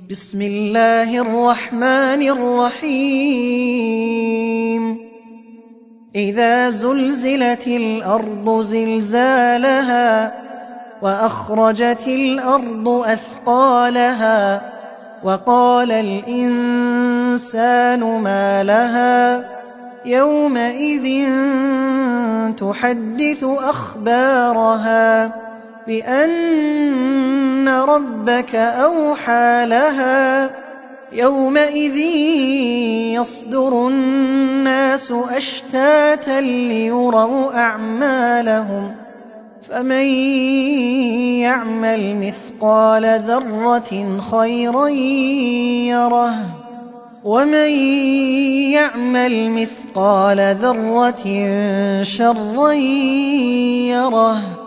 بسم الله الرحمن الرحيم إذا زلزلت الأرض زلزالها وأخرجت الأرض أثقالها وقال الإنسان ما لها يومئذ تحدث أخبارها بأن ربك أوحى لها يومئذ يصدر الناس أشتاتا ليروا أعمالهم فمن يعمل مثقال ذرة خيرا يره ومن يعمل مثقال ذرة شرا يره